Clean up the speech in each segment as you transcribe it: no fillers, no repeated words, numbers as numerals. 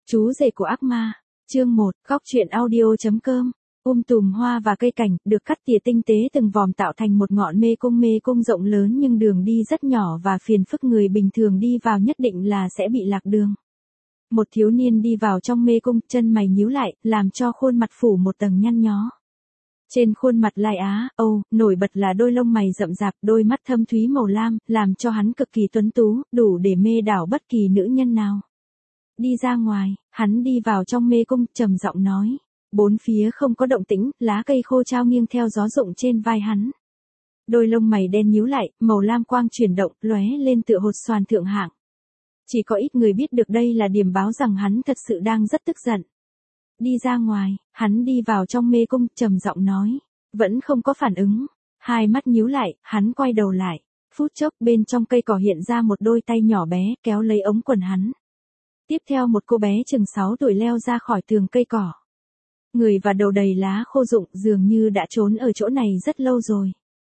Chú rể của ác ma, chương 1, góc truyện audio.com. Tùm hoa và cây cảnh, được cắt tỉa tinh tế từng vòm tạo thành một ngọn mê cung rộng lớn nhưng đường đi rất nhỏ và phiền phức, người bình thường đi vào nhất định là sẽ bị lạc đường. Một thiếu niên đi vào trong mê cung, chân mày nhíu lại, làm cho khuôn mặt phủ một tầng nhăn nhó. Trên khuôn mặt lai á, nổi bật là đôi lông mày rậm rạp, đôi mắt thâm thúy màu lam, làm cho hắn cực kỳ tuấn tú, đủ để mê đảo bất kỳ nữ nhân nào. Đi ra ngoài, hắn đi vào trong mê cung, trầm giọng nói. Bốn phía không có động tĩnh, lá cây khô trao nghiêng theo gió rụng trên vai hắn. Đôi lông mày đen nhíu lại, màu lam quang chuyển động, lóe lên tựa hột xoàn thượng hạng. Chỉ có ít người biết được đây là điểm báo rằng hắn thật sự đang rất tức giận. Đi ra ngoài, hắn đi vào trong mê cung, trầm giọng nói. Vẫn không có phản ứng. Hai mắt nhíu lại, hắn quay đầu lại. Phút chốc bên trong cây cỏ hiện ra một đôi tay nhỏ bé, kéo lấy ống quần hắn. Tiếp theo một cô bé chừng 6 tuổi leo ra khỏi tường cây cỏ. Người và đầu đầy lá khô rụng, dường như đã trốn ở chỗ này rất lâu rồi.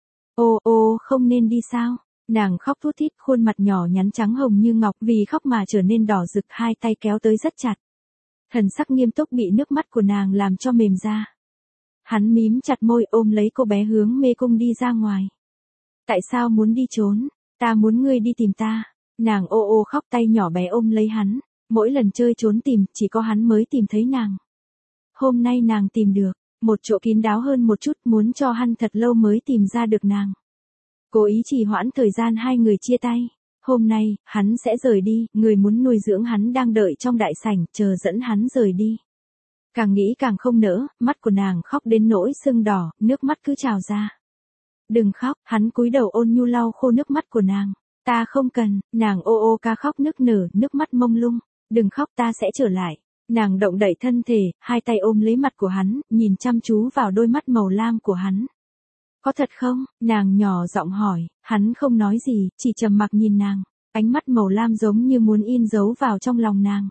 Không nên đi sao? Nàng khóc thút thít, khuôn mặt nhỏ nhắn trắng hồng như ngọc, vì khóc mà trở nên đỏ rực, hai tay kéo tới rất chặt. Thần sắc nghiêm túc bị nước mắt của nàng làm cho mềm ra. Hắn mím chặt môi, ôm lấy cô bé hướng mê cung đi ra ngoài. Tại sao muốn đi trốn? Ta muốn ngươi đi tìm ta. Nàng khóc, tay nhỏ bé ôm lấy hắn. Mỗi lần chơi trốn tìm, chỉ có hắn mới tìm thấy nàng. Hôm nay nàng tìm được, một chỗ kín đáo hơn một chút, muốn cho hắn thật lâu mới tìm ra được nàng. Cố ý trì hoãn thời gian hai người chia tay. Hôm nay, hắn sẽ rời đi, người muốn nuôi dưỡng hắn đang đợi trong đại sảnh, chờ dẫn hắn rời đi. Càng nghĩ càng không nỡ, mắt của nàng khóc đến nỗi sưng đỏ, nước mắt cứ trào ra. Đừng khóc, hắn cúi đầu ôn nhu lau khô nước mắt của nàng. Ta không cần, nàng ca khóc nức nở, nước mắt mông lung. Đừng khóc, ta sẽ trở lại. Nàng động đẩy thân thể, hai tay ôm lấy mặt của hắn, nhìn chăm chú vào đôi mắt màu lam của hắn. Có thật không? Nàng nhỏ giọng hỏi, hắn không nói gì, chỉ trầm mặc nhìn nàng. Ánh mắt màu lam giống như muốn in dấu vào trong lòng nàng.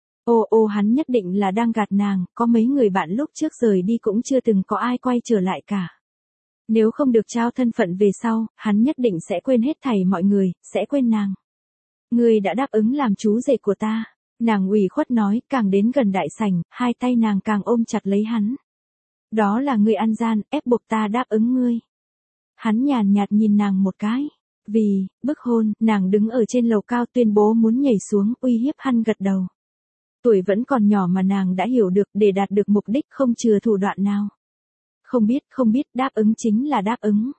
Hắn nhất định là đang gạt nàng, có mấy người bạn lúc trước rời đi cũng chưa từng có ai quay trở lại cả. Nếu không được trao thân phận về sau, hắn nhất định sẽ quên hết thảy mọi người, sẽ quên nàng. Ngươi đã đáp ứng làm chú rể của ta. Nàng ủy khuất nói, càng đến gần đại sảnh, hai tay nàng càng ôm chặt lấy hắn. Đó là ngươi ăn gian, ép buộc ta đáp ứng ngươi. Hắn nhàn nhạt nhìn nàng một cái. Vì, bức hôn, nàng đứng ở trên lầu cao tuyên bố muốn nhảy xuống, uy hiếp hắn gật đầu. Tuổi vẫn còn nhỏ mà nàng đã hiểu được, để đạt được mục đích không chừa thủ đoạn nào. Không biết, đáp ứng chính là đáp ứng.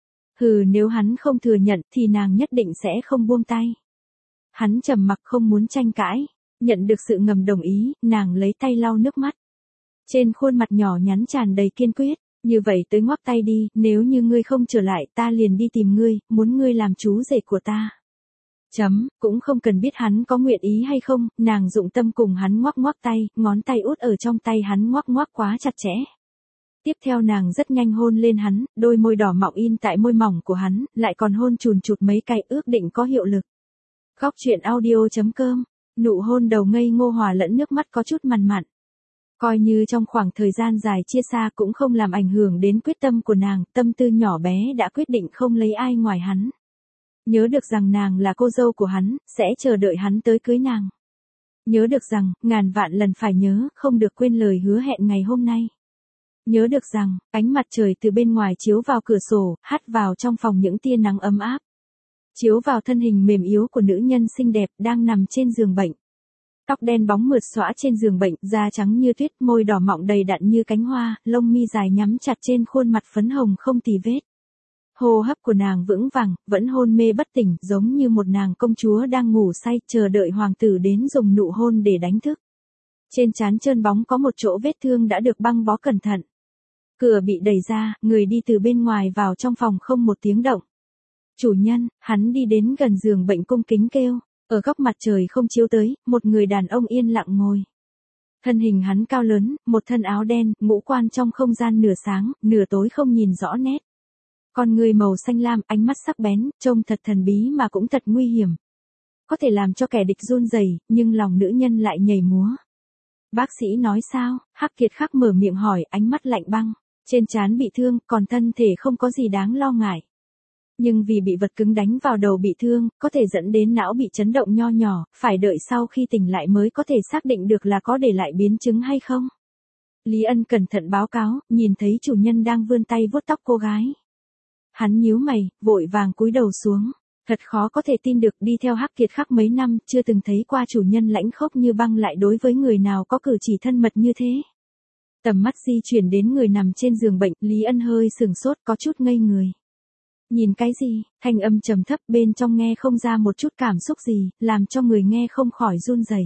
Nếu hắn không thừa nhận thì nàng nhất định sẽ không buông tay. Hắn trầm mặc không muốn tranh cãi. Nhận được sự ngầm đồng ý, nàng lấy tay lau nước mắt. Trên khuôn mặt nhỏ nhắn tràn đầy kiên quyết. Như vậy tới ngoắc tay đi, nếu như ngươi không trở lại ta liền đi tìm ngươi, muốn ngươi làm chú rể của ta. Cũng không cần biết hắn có nguyện ý hay không, nàng dụng tâm cùng hắn ngoắc tay, ngón tay út ở trong tay hắn ngoắc quá chặt chẽ. Tiếp theo nàng rất nhanh hôn lên hắn, đôi môi đỏ mọng in tại môi mỏng của hắn, lại còn hôn chùn chụt mấy cái, ước định có hiệu lực. Góc truyện audio.com. Nụ hôn đầu ngây ngô hòa lẫn nước mắt có chút mặn mặn. Coi như trong khoảng thời gian dài chia xa cũng không làm ảnh hưởng đến quyết tâm của nàng, tâm tư nhỏ bé đã quyết định không lấy ai ngoài hắn. Nhớ được rằng nàng là cô dâu của hắn, sẽ chờ đợi hắn tới cưới nàng. Nhớ được rằng, ngàn vạn lần phải nhớ, không được quên lời hứa hẹn ngày hôm nay. Nhớ được rằng, ánh mặt trời từ bên ngoài chiếu vào cửa sổ, hắt vào trong phòng những tia nắng ấm áp. Chiếu vào thân hình mềm yếu của nữ nhân xinh đẹp đang nằm trên giường bệnh. Tóc đen bóng mượt xõa trên giường bệnh, da trắng như tuyết, môi đỏ mọng đầy đặn như cánh hoa, lông mi dài nhắm chặt trên khuôn mặt phấn hồng không tì vết. Hô hấp của nàng vững vàng, vẫn hôn mê bất tỉnh, giống như một nàng công chúa đang ngủ say, chờ đợi hoàng tử đến dùng nụ hôn để đánh thức. Trên trán trơn bóng có một chỗ vết thương đã được băng bó cẩn thận. Cửa bị đẩy ra, người đi từ bên ngoài vào trong phòng không một tiếng động. Chủ nhân, hắn đi đến gần giường bệnh cung kính kêu. Ở góc mặt trời không chiếu tới, một người đàn ông yên lặng ngồi. Thân hình hắn cao lớn, một thân áo đen, ngũ quan trong không gian nửa sáng, nửa tối không nhìn rõ nét. Con người màu xanh lam, ánh mắt sắc bén, trông thật thần bí mà cũng thật nguy hiểm. Có thể làm cho kẻ địch run rẩy, nhưng lòng nữ nhân lại nhảy múa. Bác sĩ nói sao? Hắc Kiệt Khắc mở miệng hỏi, ánh mắt lạnh băng. Trên trán bị thương, còn thân thể không có gì đáng lo ngại. Nhưng vì bị vật cứng đánh vào đầu bị thương, có thể dẫn đến não bị chấn động nho nhỏ, phải đợi sau khi tỉnh lại mới có thể xác định được là có để lại biến chứng hay không. Lý Ân cẩn thận báo cáo, nhìn thấy chủ nhân đang vươn tay vuốt tóc cô gái. Hắn nhíu mày, vội vàng cúi đầu xuống. Thật khó có thể tin được đi theo Hắc Kiệt Khắc mấy năm, chưa từng thấy qua chủ nhân lãnh khốc như băng lại đối với người nào có cử chỉ thân mật như thế. Tầm mắt di chuyển đến người nằm trên giường bệnh, Lý Ân hơi sừng sốt có chút ngây người. Nhìn cái gì, thanh âm trầm thấp bên trong nghe không ra một chút cảm xúc gì, làm cho người nghe không khỏi run rẩy.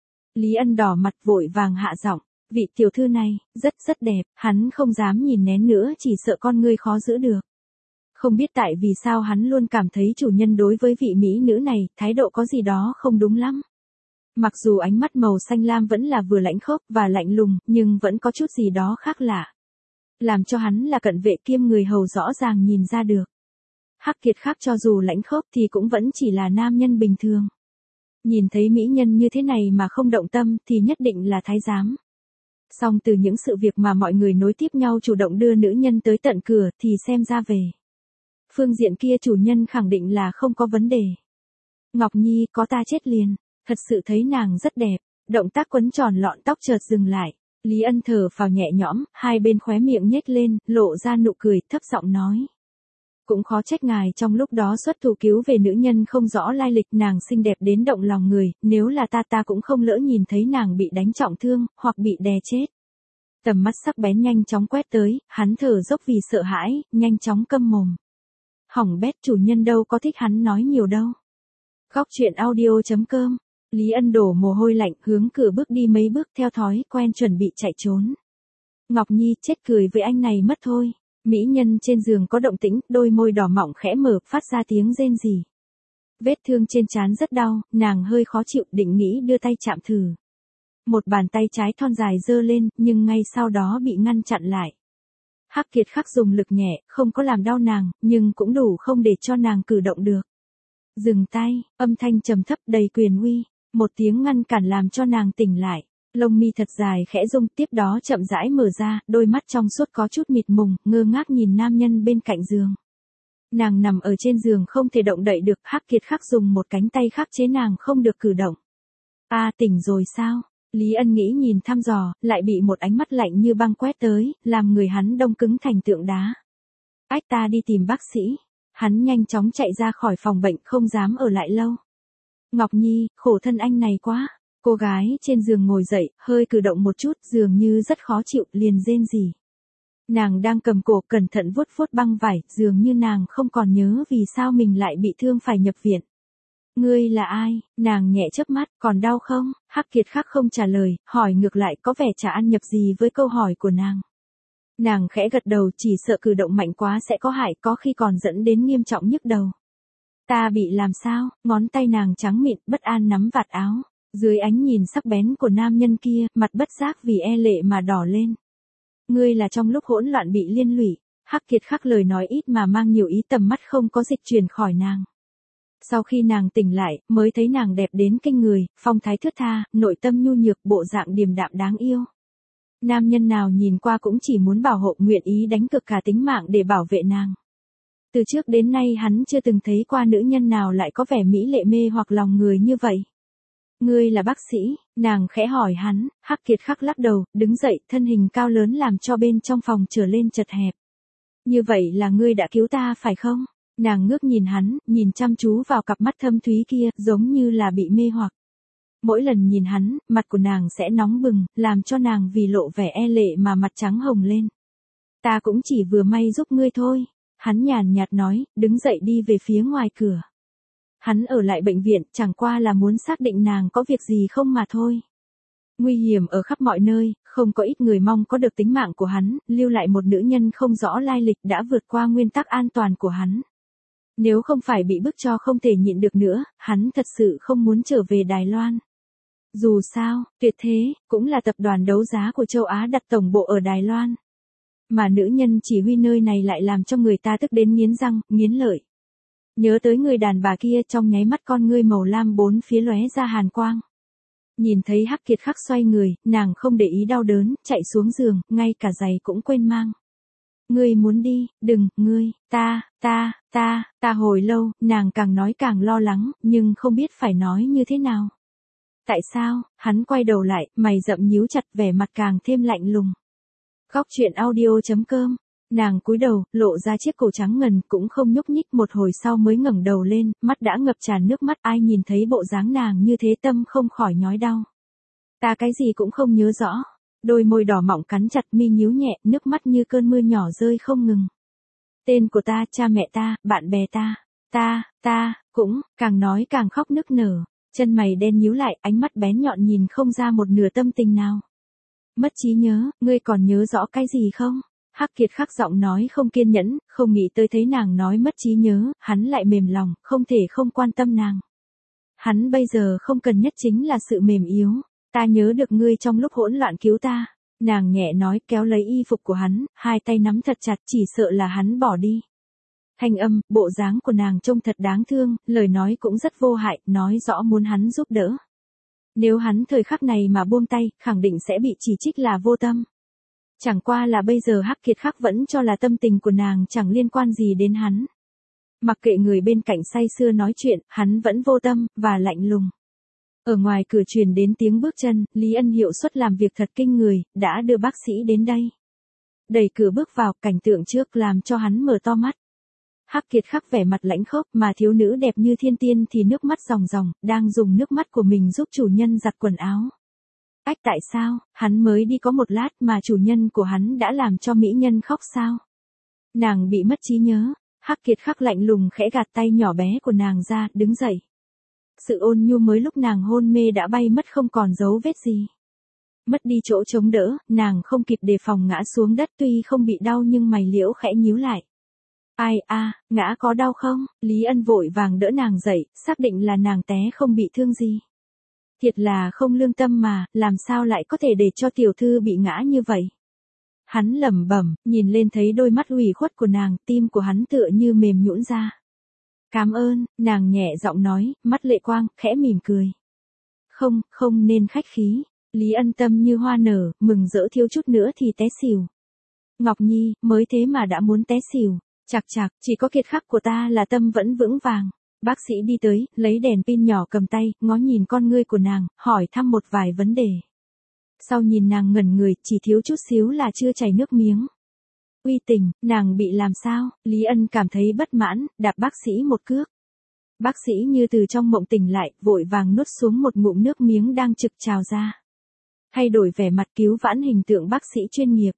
Lý Ân đỏ mặt vội vàng hạ giọng, vị tiểu thư này, rất đẹp, hắn không dám nhìn nén nữa chỉ sợ con ngươi khó giữ được. Không biết tại vì sao hắn luôn cảm thấy chủ nhân đối với vị mỹ nữ này, thái độ có gì đó không đúng lắm. Mặc dù ánh mắt màu xanh lam vẫn là vừa lãnh khốc và lạnh lùng, nhưng vẫn có chút gì đó khác lạ. Làm cho hắn là cận vệ kiêm người hầu rõ ràng nhìn ra được. Hắc Kiệt Khắc cho dù lãnh khốc thì cũng vẫn chỉ là nam nhân bình thường. Nhìn thấy mỹ nhân như thế này mà không động tâm thì nhất định là thái giám. Song từ những sự việc mà mọi người nối tiếp nhau chủ động đưa nữ nhân tới tận cửa thì xem ra về phương diện kia chủ nhân khẳng định là không có vấn đề. Ngọc Nhi có ta chết liền, thật sự thấy nàng rất đẹp, động tác quấn tròn lọn tóc chợt dừng lại. Lý Ân thở phào nhẹ nhõm, hai bên khóe miệng nhếch lên, lộ ra nụ cười, thấp giọng nói. Cũng khó trách ngài trong lúc đó xuất thủ cứu về nữ nhân không rõ lai lịch, nàng xinh đẹp đến động lòng người, nếu là ta cũng không lỡ nhìn thấy nàng bị đánh trọng thương, hoặc bị đè chết. Tầm mắt sắc bén nhanh chóng quét tới, hắn thở dốc vì sợ hãi, nhanh chóng câm mồm. Hỏng bét, chủ nhân đâu có thích hắn nói nhiều đâu. Góc truyện audio.com. Lý Ân đổ mồ hôi lạnh, hướng cửa bước đi mấy bước theo thói quen chuẩn bị chạy trốn. Ngọc Nhi chết cười với anh này mất thôi. Mỹ nhân trên giường có động tĩnh, đôi môi đỏ mọng khẽ mở, phát ra tiếng rên rỉ. Vết thương trên trán rất đau, nàng hơi khó chịu, định nghĩ đưa tay chạm thử. Một bàn tay trái thon dài giơ lên, nhưng ngay sau đó bị ngăn chặn lại. Hắc Kiệt Khắc dùng lực nhẹ, không có làm đau nàng, nhưng cũng đủ không để cho nàng cử động được. Dừng tay, âm thanh trầm thấp đầy quyền uy, một tiếng ngăn cản làm cho nàng tỉnh lại. Lông mi thật dài khẽ rung, tiếp đó chậm rãi mở ra, đôi mắt trong suốt có chút mịt mùng, ngơ ngác nhìn nam nhân bên cạnh giường. Nàng nằm ở trên giường không thể động đậy được, Hắc Kiệt Khắc dùng một cánh tay khắc chế nàng không được cử động. Tỉnh rồi sao? Lý Ân nghĩ nhìn thăm dò, lại bị một ánh mắt lạnh như băng quét tới, làm người hắn đông cứng thành tượng đá. Ta đi tìm bác sĩ. Hắn nhanh chóng chạy ra khỏi phòng bệnh, không dám ở lại lâu. Ngọc Nhi, khổ thân anh này quá. Cô gái trên giường ngồi dậy, hơi cử động một chút, dường như rất khó chịu, liền rên rỉ. Nàng đang cầm cổ cẩn thận vuốt vuốt băng vải, dường như nàng không còn nhớ vì sao mình lại bị thương phải nhập viện. Ngươi là ai? Nàng nhẹ chớp mắt, còn đau không? Hắc Kiệt Khắc không trả lời, hỏi ngược lại, có vẻ chả ăn nhập gì với câu hỏi của nàng. Nàng khẽ gật đầu, chỉ sợ cử động mạnh quá sẽ có hại, có khi còn dẫn đến nghiêm trọng nhức đầu. Ta bị làm sao? Ngón tay nàng trắng mịn, bất an nắm vạt áo. Dưới ánh nhìn sắc bén của nam nhân kia, mặt bất giác vì e lệ mà đỏ lên. Ngươi là trong lúc hỗn loạn bị liên lụy. Hắc Kiệt Khắc lời nói ít mà mang nhiều ý, tầm mắt không có dịch chuyển khỏi nàng. Sau khi nàng tỉnh lại, mới thấy nàng đẹp đến kinh người, phong thái thướt tha, nội tâm nhu nhược, bộ dạng điềm đạm đáng yêu. Nam nhân nào nhìn qua cũng chỉ muốn bảo hộ, nguyện ý đánh cược cả tính mạng để bảo vệ nàng. Từ trước đến nay hắn chưa từng thấy qua nữ nhân nào lại có vẻ mỹ lệ mê hoặc lòng người như vậy. Ngươi là bác sĩ, nàng khẽ hỏi hắn. Hắc Kiệt Khắc lắc đầu, đứng dậy, thân hình cao lớn làm cho bên trong phòng trở lên chật hẹp. Như vậy là ngươi đã cứu ta phải không? Nàng ngước nhìn hắn, nhìn chăm chú vào cặp mắt thâm thúy kia, giống như là bị mê hoặc. Mỗi lần nhìn hắn, mặt của nàng sẽ nóng bừng, làm cho nàng vì lộ vẻ e lệ mà mặt trắng hồng lên. Ta cũng chỉ vừa may giúp ngươi thôi. Hắn nhàn nhạt nói, đứng dậy đi về phía ngoài cửa. Hắn ở lại bệnh viện, chẳng qua là muốn xác định nàng có việc gì không mà thôi. Nguy hiểm ở khắp mọi nơi, không có ít người mong có được tính mạng của hắn, lưu lại một nữ nhân không rõ lai lịch đã vượt qua nguyên tắc an toàn của hắn. Nếu không phải bị bức cho không thể nhịn được nữa, hắn thật sự không muốn trở về Đài Loan. Dù sao, Tuyệt Thế, cũng là tập đoàn đấu giá của châu Á đặt tổng bộ ở Đài Loan. Mà nữ nhân chỉ huy nơi này lại làm cho người ta tức đến nghiến răng, nghiến lợi. Nhớ tới người đàn bà kia, trong nháy mắt con ngươi màu lam bốn phía lóe ra hàn quang. Nhìn thấy Hắc Kiệt Khắc xoay người, nàng không để ý đau đớn, chạy xuống giường, ngay cả giày cũng quên mang. Ngươi muốn đi, đừng, ngươi, ta hồi lâu, nàng càng nói càng lo lắng, nhưng không biết phải nói như thế nào. Tại sao, hắn quay đầu lại, mày rậm nhíu chặt vẻ mặt càng thêm lạnh lùng. Góc truyện audio.com. Nàng cúi đầu, lộ ra chiếc cổ trắng ngần cũng không nhúc nhích một hồi sau mới ngẩng đầu lên, mắt đã ngập tràn nước mắt ai nhìn thấy bộ dáng nàng như thế tâm không khỏi nhói đau. Ta cái gì cũng không nhớ rõ. Đôi môi đỏ mọng cắn chặt mi nhíu nhẹ, nước mắt như cơn mưa nhỏ rơi không ngừng. Tên của ta, cha mẹ ta, bạn bè ta, cũng, càng nói càng khóc nức nở. Chân mày đen nhíu lại, ánh mắt bén nhọn nhìn không ra một nửa tâm tình nào. Mất trí nhớ, ngươi còn nhớ rõ cái gì không? Hắc Kiệt khắc giọng nói không kiên nhẫn, không nghĩ tới thấy nàng nói mất trí nhớ, hắn lại mềm lòng, không thể không quan tâm nàng. Hắn bây giờ không cần nhất chính là sự mềm yếu. Ta nhớ được ngươi trong lúc hỗn loạn cứu ta. Nàng nhẹ nói kéo lấy y phục của hắn, hai tay nắm thật chặt chỉ sợ là hắn bỏ đi. Thanh âm, bộ dáng của nàng trông thật đáng thương, lời nói cũng rất vô hại, nói rõ muốn hắn giúp đỡ. Nếu hắn thời khắc này mà buông tay, khẳng định sẽ bị chỉ trích là vô tâm. Chẳng qua là bây giờ Hắc Kiệt khắc vẫn cho là tâm tình của nàng chẳng liên quan gì đến hắn. Mặc kệ người bên cạnh say sưa nói chuyện, hắn vẫn vô tâm, và lạnh lùng. Ở ngoài cửa truyền đến tiếng bước chân, Lý Ân hiệu suất làm việc thật kinh người, đã đưa bác sĩ đến đây. Đẩy cửa bước vào, cảnh tượng trước làm cho hắn mở to mắt. Hắc Kiệt khắc vẻ mặt lãnh khốc mà thiếu nữ đẹp như thiên tiên thì nước mắt ròng ròng, đang dùng nước mắt của mình giúp chủ nhân giặt quần áo. Ách tại sao, hắn mới đi có một lát mà chủ nhân của hắn đã làm cho mỹ nhân khóc sao? Nàng bị mất trí nhớ, Hắc Kiệt khắc lạnh lùng khẽ gạt tay nhỏ bé của nàng ra, đứng dậy. Sự ôn nhu mới lúc nàng hôn mê đã bay mất không còn dấu vết gì. Mất đi chỗ chống đỡ, nàng không kịp đề phòng ngã xuống đất tuy không bị đau nhưng mày liễu khẽ nhíu lại. Ai ngã có đau không? Lý Ân vội vàng đỡ nàng dậy, xác định là nàng té không bị thương gì. Thiệt là không lương tâm mà, làm sao lại có thể để cho tiểu thư bị ngã như vậy? Hắn lẩm bẩm, nhìn lên thấy đôi mắt ủy khuất của nàng, tim của hắn tựa như mềm nhũn ra. Cảm ơn, nàng nhẹ giọng nói, mắt lệ quang, khẽ mỉm cười. Không nên khách khí. Lý Ân tâm như hoa nở, mừng rỡ thiếu chút nữa thì té xỉu. Ngọc Nhi, mới thế mà đã muốn té xỉu. Chạc, chỉ có Kiệt khắc của ta là tâm vẫn vững vàng. Bác sĩ đi tới, lấy đèn pin nhỏ cầm tay, ngó nhìn con ngươi của nàng, hỏi thăm một vài vấn đề. Sau nhìn nàng ngẩn người, chỉ thiếu chút xíu là chưa chảy nước miếng. Uy Tình, nàng bị làm sao? Lý Ân cảm thấy bất mãn, đạp bác sĩ một cước. Bác sĩ như từ trong mộng tỉnh lại, vội vàng nuốt xuống một ngụm nước miếng đang trực trào ra. Thay đổi vẻ mặt cứu vãn hình tượng bác sĩ chuyên nghiệp.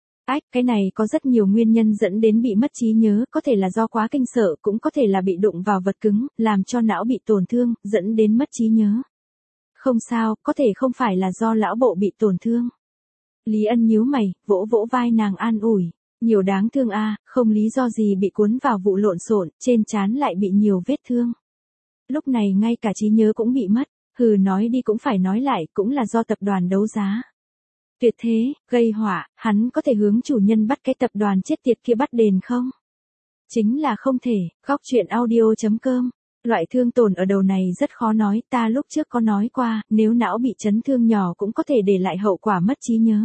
Cái này có rất nhiều nguyên nhân dẫn đến bị mất trí nhớ, có thể là do quá kinh sợ, cũng có thể là bị đụng vào vật cứng, làm cho não bị tổn thương, dẫn đến mất trí nhớ. Không sao, có thể không phải là do lão bộ bị tổn thương. Lý Ân nhíu mày, vỗ vỗ vai nàng an ủi. Nhiều đáng thương không lý do gì bị cuốn vào vụ lộn xộn, trên trán lại bị nhiều vết thương. Lúc này ngay cả trí nhớ cũng bị mất, nói đi cũng phải nói lại, cũng là do tập đoàn đấu giá. Tuyệt thế, gây họa, hắn có thể hướng chủ nhân bắt cái tập đoàn chết tiệt kia bắt đền không? Chính là không thể. Góc truyện audio.com. Loại thương tổn ở đầu này rất khó nói, ta lúc trước có nói qua, nếu não bị chấn thương nhỏ cũng có thể để lại hậu quả mất trí nhớ.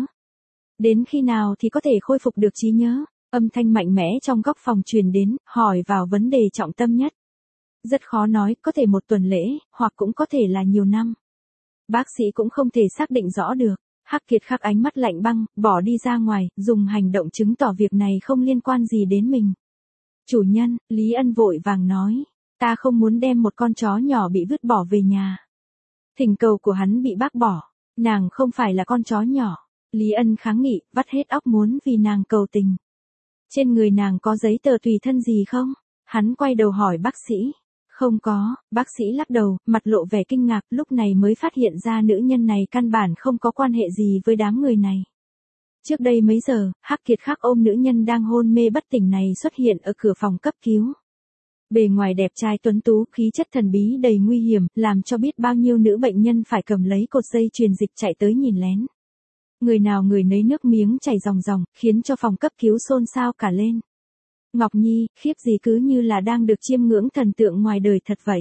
Đến khi nào thì có thể khôi phục được trí nhớ? Âm thanh mạnh mẽ trong góc phòng truyền đến, hỏi vào vấn đề trọng tâm nhất. Rất khó nói, có thể một tuần lễ, hoặc cũng có thể là nhiều năm. Bác sĩ cũng không thể xác định rõ được. Hắc Kiệt khắc ánh mắt lạnh băng, bỏ đi ra ngoài, dùng hành động chứng tỏ việc này không liên quan gì đến mình. Chủ nhân, Lý Ân vội vàng nói, ta không muốn đem một con chó nhỏ bị vứt bỏ về nhà. Thỉnh cầu của hắn bị bác bỏ, nàng không phải là con chó nhỏ. Lý Ân kháng nghị, vắt hết óc muốn vì nàng cầu tình. Trên người nàng có giấy tờ tùy thân gì không? Hắn quay đầu hỏi bác sĩ. Không có, bác sĩ lắc đầu, mặt lộ vẻ kinh ngạc, lúc này mới phát hiện ra nữ nhân này căn bản không có quan hệ gì với đám người này. Trước đây mấy giờ, Hắc Kiệt khắc ôm nữ nhân đang hôn mê bất tỉnh này xuất hiện ở cửa phòng cấp cứu. Bề ngoài đẹp trai tuấn tú, khí chất thần bí đầy nguy hiểm, làm cho biết bao nhiêu nữ bệnh nhân phải cầm lấy cột dây truyền dịch chạy tới nhìn lén. Người nào người nấy nước miếng chảy ròng ròng, khiến cho phòng cấp cứu xôn xao cả lên. Ngọc Nhi, khiếp gì cứ như là đang được chiêm ngưỡng thần tượng ngoài đời thật vậy.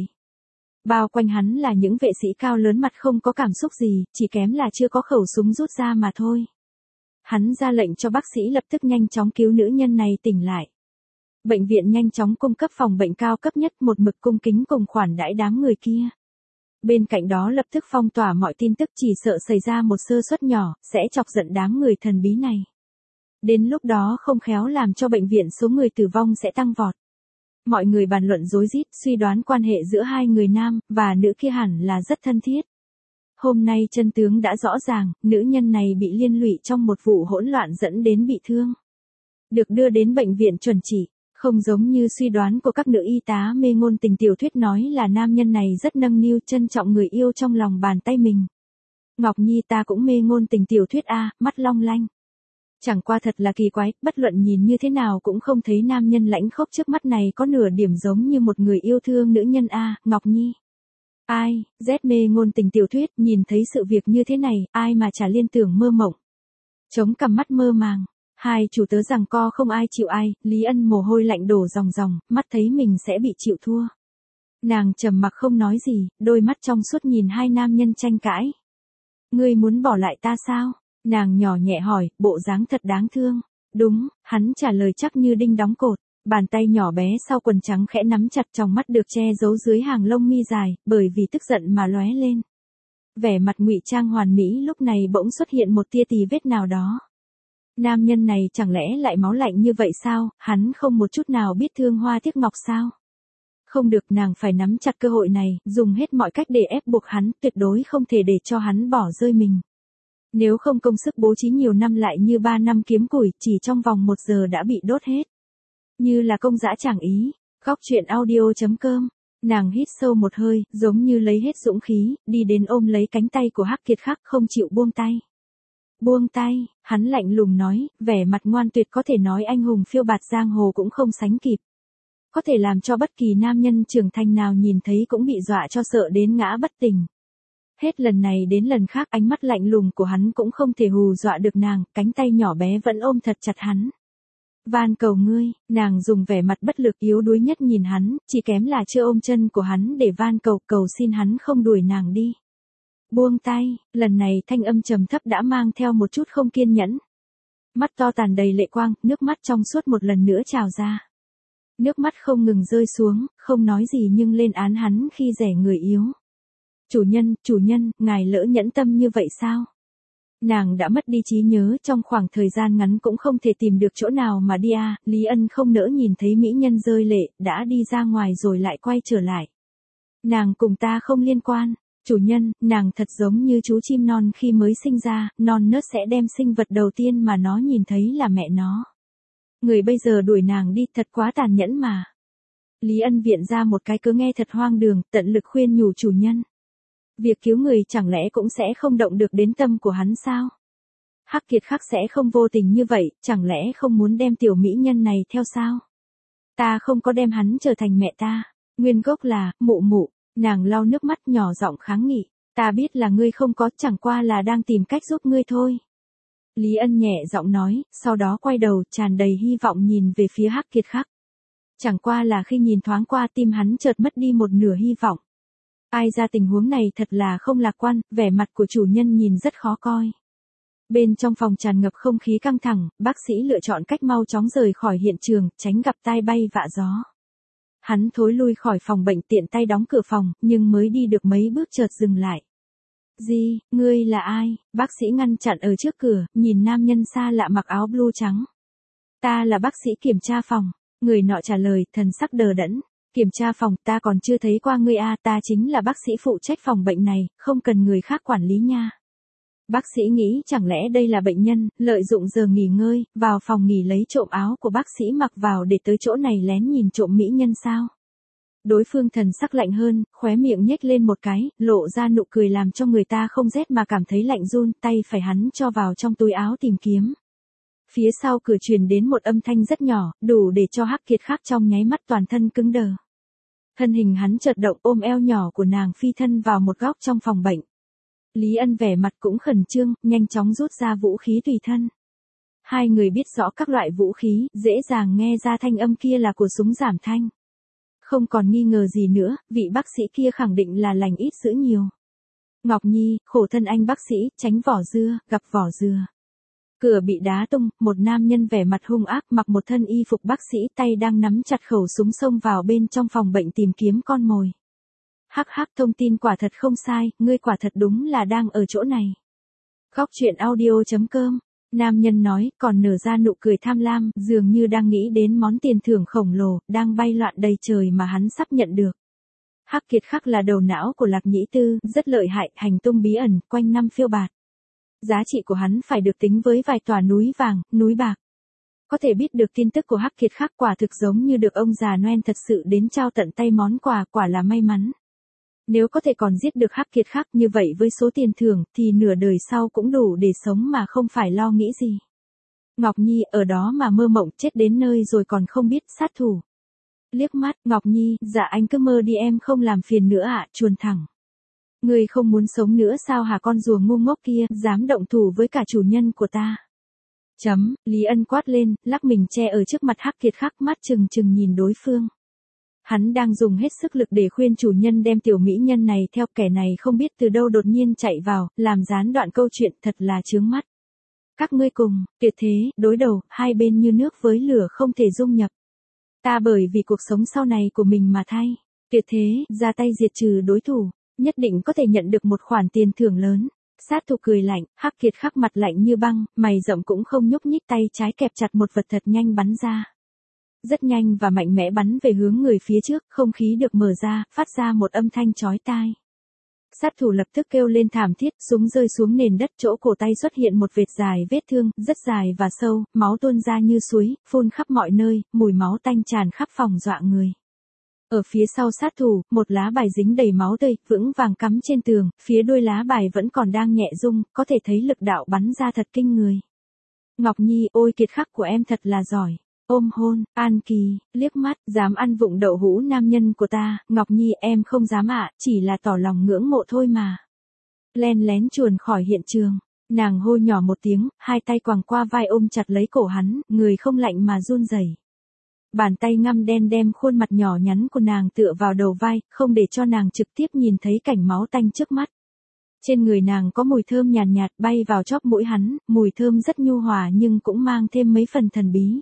Bao quanh hắn là những vệ sĩ cao lớn mặt không có cảm xúc gì, chỉ kém là chưa có khẩu súng rút ra mà thôi. Hắn ra lệnh cho bác sĩ lập tức nhanh chóng cứu nữ nhân này tỉnh lại. Bệnh viện nhanh chóng cung cấp phòng bệnh cao cấp nhất, một mực cung kính cùng khoản đãi đám người kia. Bên cạnh đó lập tức phong tỏa mọi tin tức, chỉ sợ xảy ra một sơ suất nhỏ, sẽ chọc giận đám người thần bí này. Đến lúc đó không khéo làm cho bệnh viện số người tử vong sẽ tăng vọt. Mọi người bàn luận rối rít, suy đoán quan hệ giữa hai người nam và nữ kia hẳn là rất thân thiết. Hôm nay chân tướng đã rõ ràng, nữ nhân này bị liên lụy trong một vụ hỗn loạn dẫn đến bị thương. Được đưa đến bệnh viện chuẩn chỉ, không giống như suy đoán của các nữ y tá mê ngôn tình tiểu thuyết nói là nam nhân này rất nâng niu trân trọng người yêu trong lòng bàn tay mình. Ngọc Nhi ta cũng mê ngôn tình tiểu thuyết a, mắt long lanh. Chẳng qua thật là kỳ quái, bất luận nhìn như thế nào cũng không thấy nam nhân lãnh khốc trước mắt này có nửa điểm giống như một người yêu thương nữ nhân a, Ngọc Nhi. Ai, rét mê ngôn tình tiểu thuyết, nhìn thấy sự việc như thế này, ai mà chả liên tưởng mơ mộng. Chống cằm mắt mơ màng, hai chủ tớ giằng co không ai chịu ai, Lý Ân mồ hôi lạnh đổ ròng ròng, mắt thấy mình sẽ bị chịu thua. Nàng trầm mặc không nói gì, đôi mắt trong suốt nhìn hai nam nhân tranh cãi. Ngươi muốn bỏ lại ta sao? Nàng nhỏ nhẹ hỏi, bộ dáng thật đáng thương. Đúng, hắn trả lời chắc như đinh đóng cột. Bàn tay nhỏ bé sau quần trắng khẽ nắm chặt, tròng mắt được che giấu dưới hàng lông mi dài, bởi vì tức giận mà lóe lên. Vẻ mặt ngụy trang hoàn mỹ lúc này bỗng xuất hiện một tia tì vết nào đó. Nam nhân này chẳng lẽ lại máu lạnh như vậy sao, hắn không một chút nào biết thương hoa tiếc ngọc sao? Không được, nàng phải nắm chặt cơ hội này, dùng hết mọi cách để ép buộc hắn, tuyệt đối không thể để cho hắn bỏ rơi mình. Nếu không công sức bố trí nhiều năm lại như 3 năm kiếm củi, chỉ trong vòng 1 giờ đã bị đốt hết. Như là công dã chẳng ý. Góc truyện audio.com. Nàng hít sâu một hơi, giống như lấy hết dũng khí, đi đến ôm lấy cánh tay của Hắc Kiệt Khắc, không chịu buông tay. Buông tay, hắn lạnh lùng nói, vẻ mặt ngoan tuyệt, có thể nói anh hùng phiêu bạt giang hồ cũng không sánh kịp. Có thể làm cho bất kỳ nam nhân trưởng thành nào nhìn thấy cũng bị dọa cho sợ đến ngã bất tỉnh. Hết lần này đến lần khác ánh mắt lạnh lùng của hắn cũng không thể hù dọa được nàng, cánh tay nhỏ bé vẫn ôm thật chặt hắn. Van cầu ngươi, nàng dùng vẻ mặt bất lực yếu đuối nhất nhìn hắn, chỉ kém là chưa ôm chân của hắn để van cầu xin hắn không đuổi nàng đi. Buông tay, lần này thanh âm trầm thấp đã mang theo một chút không kiên nhẫn. Mắt to tàn đầy lệ quang, nước mắt trong suốt một lần nữa trào ra. Nước mắt không ngừng rơi xuống, không nói gì nhưng lên án hắn khi rẻ người yếu. Chủ nhân, ngài lỡ nhẫn tâm như vậy sao? Nàng đã mất đi trí nhớ, trong khoảng thời gian ngắn cũng không thể tìm được chỗ nào mà đi à, Lý Ân không nỡ nhìn thấy mỹ nhân rơi lệ, đã đi ra ngoài rồi lại quay trở lại. Nàng cùng ta không liên quan, chủ nhân, nàng thật giống như chú chim non khi mới sinh ra, non nớt sẽ đem sinh vật đầu tiên mà nó nhìn thấy là mẹ nó. Người bây giờ đuổi nàng đi thật quá tàn nhẫn mà. Lý Ân viện ra một cái cớ nghe thật hoang đường, tận lực khuyên nhủ chủ nhân. Việc cứu người chẳng lẽ cũng sẽ không động được đến tâm của hắn sao? Hắc Kiệt Khắc sẽ không vô tình như vậy, chẳng lẽ không muốn đem tiểu mỹ nhân này theo sao? Ta không có đem hắn trở thành mẹ ta. Nguyên gốc là, mụ, nàng lau nước mắt nhỏ giọng kháng nghị. Ta biết là ngươi không có, chẳng qua là đang tìm cách giúp ngươi thôi. Lý Ân nhẹ giọng nói, sau đó quay đầu tràn đầy hy vọng nhìn về phía Hắc Kiệt Khắc. Chẳng qua là khi nhìn thoáng qua tim hắn chợt mất đi một nửa hy vọng. Ai ra tình huống này thật là không lạc quan, vẻ mặt của chủ nhân nhìn rất khó coi. Bên trong phòng tràn ngập không khí căng thẳng, bác sĩ lựa chọn cách mau chóng rời khỏi hiện trường, tránh gặp tai bay vạ gió. Hắn thối lui khỏi phòng bệnh tiện tay đóng cửa phòng, nhưng mới đi được mấy bước chợt dừng lại. Gì, ngươi là ai? Bác sĩ ngăn chặn ở trước cửa, nhìn nam nhân xa lạ mặc áo blue trắng. Ta là bác sĩ kiểm tra phòng. Người nọ trả lời, thần sắc đờ đẫn. Kiểm tra phòng, ta còn chưa thấy qua ngươi a, ta chính là bác sĩ phụ trách phòng bệnh này, không cần người khác quản lý nha. Bác sĩ nghĩ chẳng lẽ đây là bệnh nhân, lợi dụng giờ nghỉ ngơi, vào phòng nghỉ lấy trộm áo của bác sĩ mặc vào để tới chỗ này lén nhìn trộm mỹ nhân sao? Đối phương thần sắc lạnh hơn, khóe miệng nhếch lên một cái, lộ ra nụ cười làm cho người ta không rét mà cảm thấy lạnh run, tay phải hắn cho vào trong túi áo tìm kiếm. Phía sau cửa truyền đến một âm thanh rất nhỏ, đủ để cho Hắc Kiệt Khắc trong nháy mắt toàn thân cứng đờ. Thân hình hắn chợt động ôm eo nhỏ của nàng phi thân vào một góc trong phòng bệnh. Lý Ân vẻ mặt cũng khẩn trương, nhanh chóng rút ra vũ khí tùy thân. Hai người biết rõ các loại vũ khí, dễ dàng nghe ra thanh âm kia là của súng giảm thanh. Không còn nghi ngờ gì nữa, vị bác sĩ kia khẳng định là lành ít dữ nhiều. Ngọc Nhi, khổ thân anh bác sĩ, tránh vỏ dưa, gặp vỏ dừa. Cửa bị đá tung, một nam nhân vẻ mặt hung ác mặc một thân y phục bác sĩ tay đang nắm chặt khẩu súng xông vào bên trong phòng bệnh tìm kiếm con mồi. Hắc hắc, thông tin quả thật không sai, ngươi quả thật đúng là đang ở chỗ này. Góc truyện audio.com. Nam nhân nói, còn nở ra nụ cười tham lam, dường như đang nghĩ đến món tiền thưởng khổng lồ, đang bay loạn đầy trời mà hắn sắp nhận được. Hắc Kiệt Khắc là đầu não của Lạc Nhĩ Tư, rất lợi hại, hành tung bí ẩn, quanh năm phiêu bạt. Giá trị của hắn phải được tính với vài tòa núi vàng, núi bạc. Có thể biết được tin tức của Hắc Kiệt Khắc quả thực giống như được ông già Noel thật sự đến trao tận tay món quà, quả là may mắn. Nếu có thể còn giết được Hắc Kiệt Khắc như vậy với số tiền thưởng thì nửa đời sau cũng đủ để sống mà không phải lo nghĩ gì. Ngọc Nhi ở đó mà mơ mộng chết đến nơi rồi còn không biết sát thủ. Liếc mắt, Ngọc Nhi, dạ anh cứ mơ đi em không làm phiền nữa ạ, chuồn thẳng. Ngươi không muốn sống nữa sao hả con rùa ngu ngốc kia, dám động thủ với cả chủ nhân của ta. Lý Ân quát lên, lắc mình che ở trước mặt Hắc Kiệt Khắc, mắt trừng trừng nhìn đối phương. Hắn đang dùng hết sức lực để khuyên chủ nhân đem tiểu mỹ nhân này theo, kẻ này không biết từ đâu đột nhiên chạy vào, làm gián đoạn câu chuyện, thật là chướng mắt. Các ngươi cùng, tuyệt thế, đối đầu, hai bên như nước với lửa không thể dung nhập. Ta bởi vì cuộc sống sau này của mình mà thay. Tuyệt thế, ra tay diệt trừ đối thủ, nhất định có thể nhận được một khoản tiền thưởng lớn. Sát thủ cười lạnh, Hắc Kiệt Khắc mặt lạnh như băng, mày rậm cũng không nhúc nhích, tay trái kẹp chặt một vật thật nhanh bắn ra. Rất nhanh và mạnh mẽ bắn về hướng người phía trước, không khí được mở ra, phát ra một âm thanh chói tai. Sát thủ lập tức kêu lên thảm thiết, súng rơi xuống nền đất, chỗ cổ tay xuất hiện một vệt dài vết thương, rất dài và sâu, máu tuôn ra như suối, phun khắp mọi nơi, mùi máu tanh tràn khắp phòng dọa người. Ở phía sau sát thủ, một lá bài dính đầy máu tươi, vững vàng cắm trên tường, phía đuôi lá bài vẫn còn đang nhẹ rung, có thể thấy lực đạo bắn ra thật kinh người. Ngọc Nhi, ôi Kiệt Khắc của em thật là giỏi. Ôm hôn, An Kỳ, liếc mắt, dám ăn vụng đậu hũ nam nhân của ta, Ngọc Nhi em không dám ạ, chỉ là tỏ lòng ngưỡng mộ thôi mà. Len lén chuồn khỏi hiện trường, nàng hô nhỏ một tiếng, hai tay quàng qua vai ôm chặt lấy cổ hắn, người không lạnh mà run rẩy. Bàn tay ngăm đen đem khuôn mặt nhỏ nhắn của nàng tựa vào đầu vai, không để cho nàng trực tiếp nhìn thấy cảnh máu tanh trước mắt. Trên người nàng có mùi thơm nhàn nhạt bay vào chóp mũi hắn, mùi thơm rất nhu hòa nhưng cũng mang thêm mấy phần thần bí.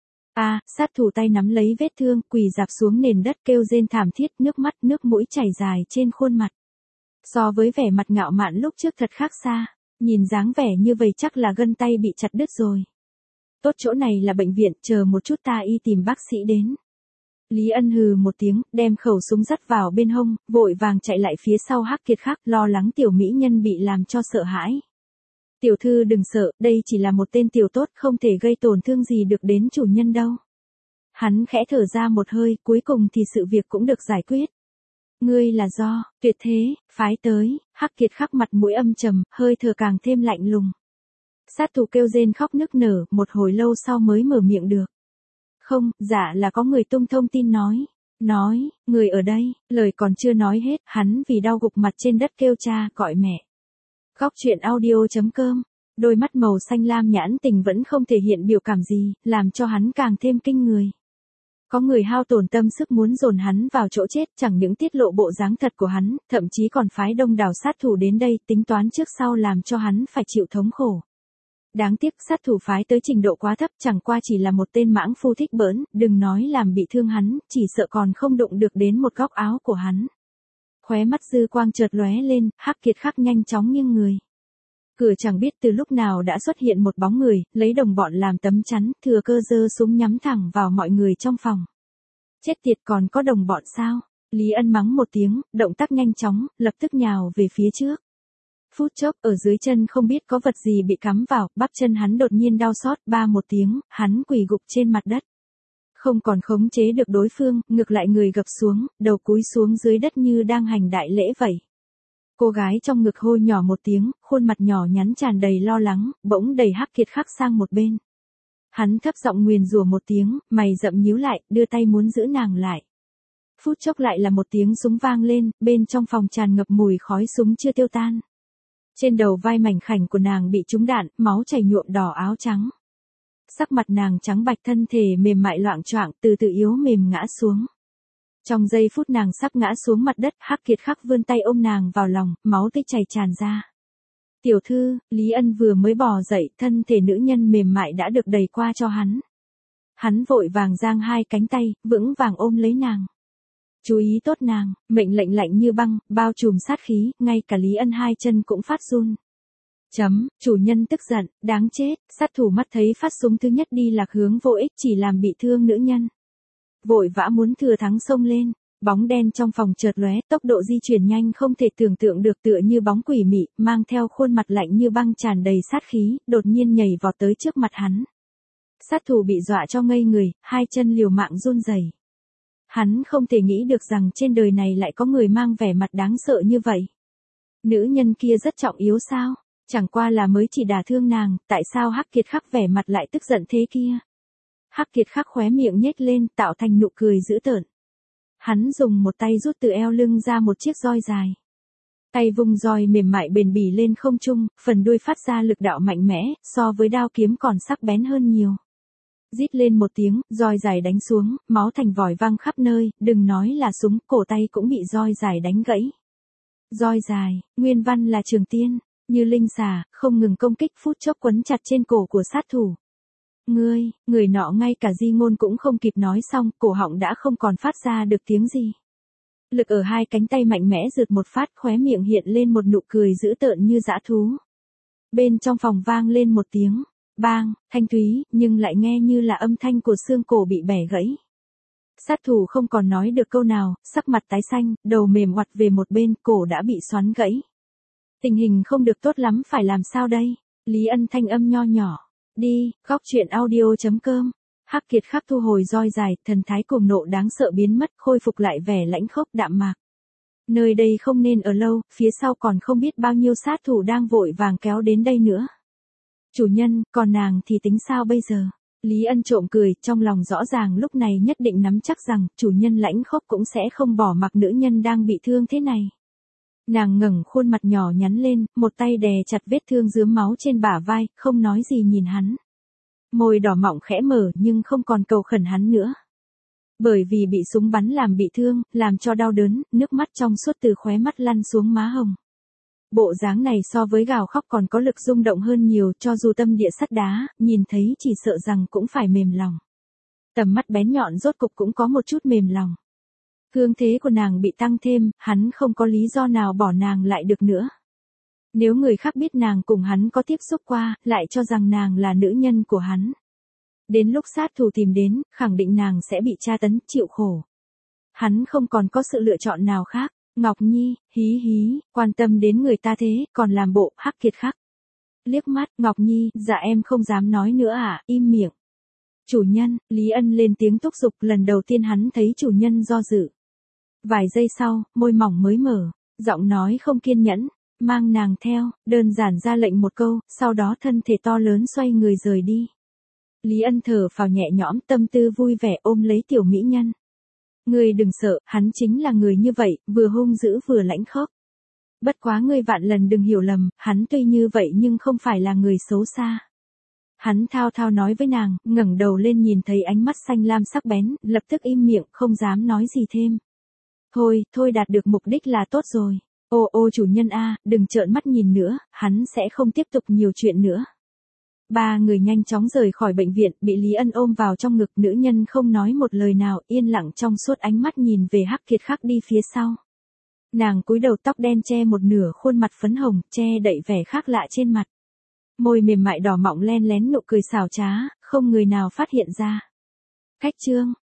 Sát thủ tay nắm lấy vết thương, quỳ rạp xuống nền đất kêu rên thảm thiết, nước mắt nước mũi chảy dài trên khuôn mặt. So với vẻ mặt ngạo mạn lúc trước thật khác xa, nhìn dáng vẻ như vậy chắc là gân tay bị chặt đứt rồi. Tốt, chỗ này là bệnh viện, chờ một chút ta y tìm bác sĩ đến. Lý Ân hừ một tiếng, đem khẩu súng dắt vào bên hông, vội vàng chạy lại phía sau Hắc Kiệt Khắc, lo lắng tiểu mỹ nhân bị làm cho sợ hãi. Tiểu thư đừng sợ, đây chỉ là một tên tiểu tốt, không thể gây tổn thương gì được đến chủ nhân đâu. Hắn khẽ thở ra một hơi, cuối cùng thì sự việc cũng được giải quyết. Ngươi là do, tuyệt thế, phái tới, Hắc Kiệt Khắc mặt mũi âm trầm, hơi thở càng thêm lạnh lùng. Sát thủ kêu rên khóc nức nở, một hồi lâu sau mới mở miệng được. Không, dạ là có người tung thông tin nói, người ở đây, lời còn chưa nói hết, hắn vì đau gục mặt trên đất kêu cha, gọi mẹ. Góc truyện audio.com, đôi mắt màu xanh lam nhãn tình vẫn không thể hiện biểu cảm gì, làm cho hắn càng thêm kinh người. Có người hao tổn tâm sức muốn dồn hắn vào chỗ chết, chẳng những tiết lộ bộ dáng thật của hắn, thậm chí còn phái đông đảo sát thủ đến đây, tính toán trước sau làm cho hắn phải chịu thống khổ. Đáng tiếc sát thủ phái tới trình độ quá thấp, chẳng qua chỉ là một tên mãng phu thích bỡn, đừng nói làm bị thương hắn, chỉ sợ còn không đụng được đến một góc áo của hắn. Khóe mắt dư quang chợt lóe lên, Hắc Kiệt Khắc nhanh chóng nghiêng người. Cửa chẳng biết từ lúc nào đã xuất hiện một bóng người, lấy đồng bọn làm tấm chắn, thừa cơ giơ súng nhắm thẳng vào mọi người trong phòng. Chết tiệt, còn có đồng bọn sao? Lý Ân mắng một tiếng, động tác nhanh chóng, lập tức nhào về phía trước. Phút chốc, ở dưới chân không biết có vật gì bị cắm vào, bắp chân hắn đột nhiên đau xót, ba một tiếng, hắn quỳ gục trên mặt đất. Không còn khống chế được đối phương, ngược lại người gập xuống, đầu cúi xuống dưới đất như đang hành đại lễ vậy. Cô gái trong ngực hô nhỏ một tiếng, khuôn mặt nhỏ nhắn tràn đầy lo lắng, bỗng đẩy Hắc Kiệt Khắc sang một bên. Hắn thấp giọng nguyền rủa một tiếng, mày rậm nhíu lại, đưa tay muốn giữ nàng lại. Phút chốc lại là một tiếng súng vang lên, bên trong phòng tràn ngập mùi khói súng chưa tiêu tan. Trên đầu vai mảnh khảnh của nàng bị trúng đạn, máu chảy nhuộm đỏ áo trắng. Sắc mặt nàng trắng bạch, thân thể mềm mại loạng choạng, từ từ yếu mềm ngã xuống. Trong giây phút nàng sắp ngã xuống mặt đất, Hắc Kiệt Khắc vươn tay ôm nàng vào lòng, máu tươi chảy tràn ra. Tiểu thư, Lý Ân vừa mới bò dậy, thân thể nữ nhân mềm mại đã được đẩy qua cho hắn. Hắn vội vàng giang hai cánh tay, vững vàng ôm lấy nàng. Chú ý tốt nàng, mệnh lệnh lạnh như băng, bao trùm sát khí, ngay cả Lý Ân hai chân cũng phát run. Chủ nhân tức giận, đáng chết, sát thủ mắt thấy phát súng thứ nhất đi lạc hướng vô ích chỉ làm bị thương nữ nhân. Vội vã muốn thừa thắng xông lên, bóng đen trong phòng chợt lóe, tốc độ di chuyển nhanh không thể tưởng tượng được, tựa như bóng quỷ mị, mang theo khuôn mặt lạnh như băng tràn đầy sát khí, đột nhiên nhảy vọt tới trước mặt hắn. Sát thủ bị dọa cho ngây người, hai chân liều mạng run rẩy. Hắn không thể nghĩ được rằng trên đời này lại có người mang vẻ mặt đáng sợ như vậy. Nữ nhân kia rất trọng yếu sao? Chẳng qua là mới chỉ đả thương nàng, tại sao Hắc Kiệt Khắc vẻ mặt lại tức giận thế kia? Hắc Kiệt Khắc khóe miệng nhếch lên, tạo thành nụ cười dữ tợn. Hắn dùng một tay rút từ eo lưng ra một chiếc roi dài. Tay vung roi mềm mại bền bỉ lên không trung, phần đuôi phát ra lực đạo mạnh mẽ, so với đao kiếm còn sắc bén hơn nhiều. Rít lên một tiếng, roi dài đánh xuống, máu thành vòi văng khắp nơi, đừng nói là súng, cổ tay cũng bị roi dài đánh gãy. Roi dài, nguyên văn là trường tiên, như linh xà, không ngừng công kích, phút chốc quấn chặt trên cổ của sát thủ. Người nọ ngay cả di ngôn cũng không kịp nói xong, cổ họng đã không còn phát ra được tiếng gì. Lực ở hai cánh tay mạnh mẽ rượt một phát, khóe miệng hiện lên một nụ cười dữ tợn như dã thú. Bên trong phòng vang lên một tiếng bang, thanh thúy, nhưng lại nghe như là âm thanh của xương cổ bị bẻ gãy. Sát thủ không còn nói được câu nào, sắc mặt tái xanh, đầu mềm oặt về một bên, cổ đã bị xoắn gãy. Tình hình không được tốt lắm, phải làm sao đây? Lý Ân thanh âm nho nhỏ. Đi, góc truyện audio.com. Hắc Kiệt Khắc thu hồi roi dài, thần thái cuồng nộ đáng sợ biến mất, khôi phục lại vẻ lãnh khốc đạm mạc. Nơi đây không nên ở lâu, phía sau còn không biết bao nhiêu sát thủ đang vội vàng kéo đến đây nữa. Chủ nhân, còn nàng thì tính sao bây giờ? Lý Ân trộm cười, trong lòng rõ ràng lúc này nhất định nắm chắc rằng, chủ nhân lãnh khốc cũng sẽ không bỏ mặc nữ nhân đang bị thương thế này. Nàng ngẩng khuôn mặt nhỏ nhắn lên, một tay đè chặt vết thương rướm máu trên bả vai, không nói gì nhìn hắn. Môi đỏ mọng khẽ mở nhưng không còn cầu khẩn hắn nữa. Bởi vì bị súng bắn làm bị thương, làm cho đau đớn, nước mắt trong suốt từ khóe mắt lăn xuống má hồng. Bộ dáng này so với gào khóc còn có lực rung động hơn nhiều, cho dù tâm địa sắt đá, nhìn thấy chỉ sợ rằng cũng phải mềm lòng. Tầm mắt bén nhọn rốt cục cũng có một chút mềm lòng. Cương thế của nàng bị tăng thêm, hắn không có lý do nào bỏ nàng lại được nữa. Nếu người khác biết nàng cùng hắn có tiếp xúc qua, lại cho rằng nàng là nữ nhân của hắn. Đến lúc sát thủ tìm đến, khẳng định nàng sẽ bị tra tấn, chịu khổ. Hắn không còn có sự lựa chọn nào khác. Ngọc Nhi, hí, quan tâm đến người ta thế, còn làm bộ, Hắc Kiệt Khắc. Liếc mắt, Ngọc Nhi, dạ em không dám nói nữa à, im miệng. Chủ nhân, Lý Ân lên tiếng thúc giục, lần đầu tiên hắn thấy chủ nhân do dự. Vài giây sau, môi mỏng mới mở, giọng nói không kiên nhẫn, mang nàng theo, đơn giản ra lệnh một câu, sau đó thân thể to lớn xoay người rời đi. Lý Ân thở phào nhẹ nhõm, tâm tư vui vẻ ôm lấy tiểu mỹ nhân. Ngươi đừng sợ, hắn chính là người như vậy, vừa hung dữ vừa lãnh khốc. Bất quá ngươi vạn lần đừng hiểu lầm, hắn tuy như vậy nhưng không phải là người xấu xa. Hắn thao thao nói với nàng, ngẩng đầu lên nhìn thấy ánh mắt xanh lam sắc bén, lập tức im miệng, không dám nói gì thêm. Thôi đạt được mục đích là tốt rồi. Ô chủ nhân a, đừng trợn mắt nhìn nữa, hắn sẽ không tiếp tục nhiều chuyện nữa. Ba người nhanh chóng rời khỏi bệnh viện, bị Lý Ân ôm vào trong ngực, nữ nhân không nói một lời nào, yên lặng trong suốt ánh mắt nhìn về Hắc Kiệt Khắc đi phía sau. Nàng cúi đầu, tóc đen che một nửa khuôn mặt phấn hồng, che đậy vẻ khác lạ trên mặt. Môi mềm mại đỏ mọng len lén nụ cười xảo trá, không người nào phát hiện ra. Cách chương